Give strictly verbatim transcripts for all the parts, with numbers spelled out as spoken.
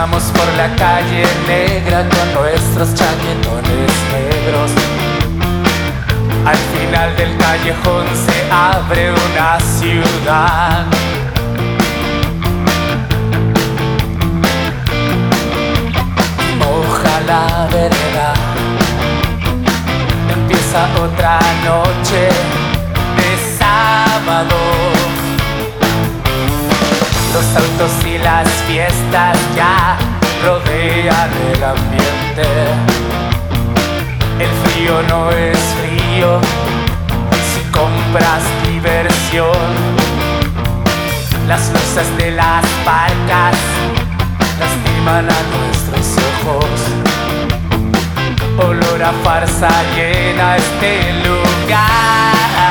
Vamos por la calle negra con nuestros chaquetones negros. Al final del callejón se abre una ciudad. Moja la vereda. Empieza otra noche de sábado. Los autos y las fiestas ya rodean el ambiente. El frío no es frío si compras diversión. Las luces de las barcas lastiman a nuestros ojos. Olor a farsa llena este lugar.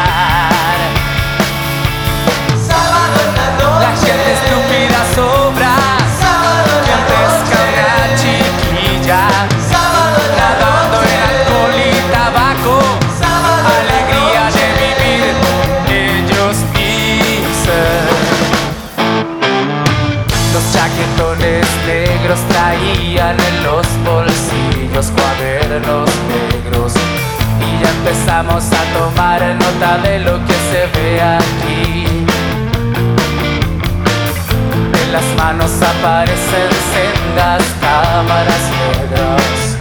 La gente estúpida sobra. Quien pesca una chiquilla, nadando en alcohol y tabaco. Alegría de vivir, ellos dicen. Los chaquetones negros traían en los bolsillos cuadernos negros. Y ya empezamos a tomar nota de lo que se ve aquí. En las manos aparecen sendas cámaras negras,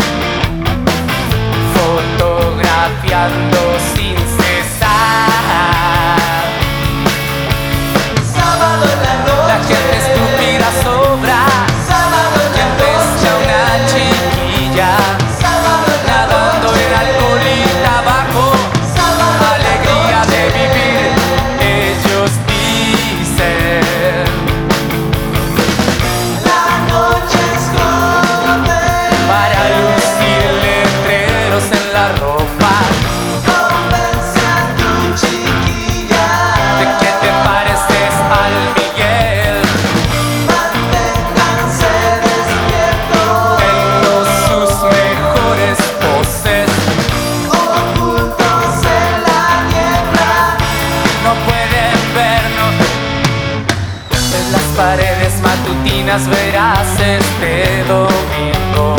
fotografiando sin cesar. Sábado en la noche. La gente estúpida sobra. Sábado en la Quien pesca una chiquilla, nadando en alcohol y tabaco. Alegría de vivir, ellos dicen. Para lucir letreros en la ropa. Convence a tu chiquilla ¿De qué te pareces al Miguel? manténganse despiertos, En sus mejores poses. ocultos en la niebla. No pueden vernos. En las paredes matutinas verás este domingo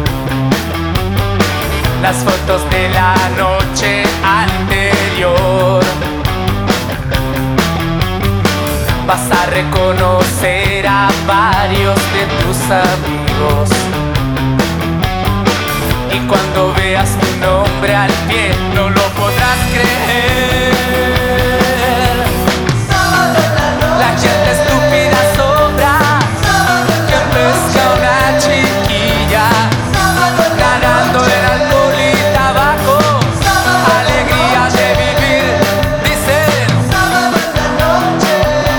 las fotos de la noche anterior. Vas a reconocer a varios de tus amigos. Y cuando veas tu nombre al pie no lo podrás creer. Sábado en la noche. La gente estúpida sobra. Quien pesca una chiquilla, nadando en alcohol y tabaco. Alegría de vivir, dicen. Sábado en la noche.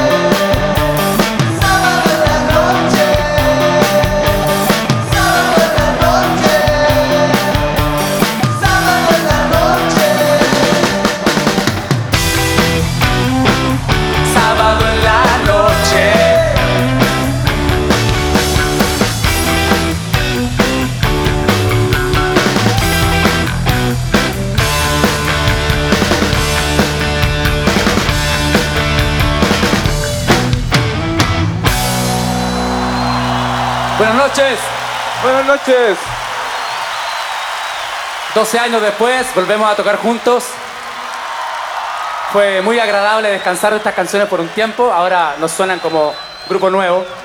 Sábado en la noche. Sábado en la noche. Sábado en la noche. Sábado en la noche. Buenas noches. Buenas noches. doce años después volvemos a tocar juntos. Fue muy agradable descansar de estas canciones por un tiempo. Ahora nos suenan como grupo nuevo.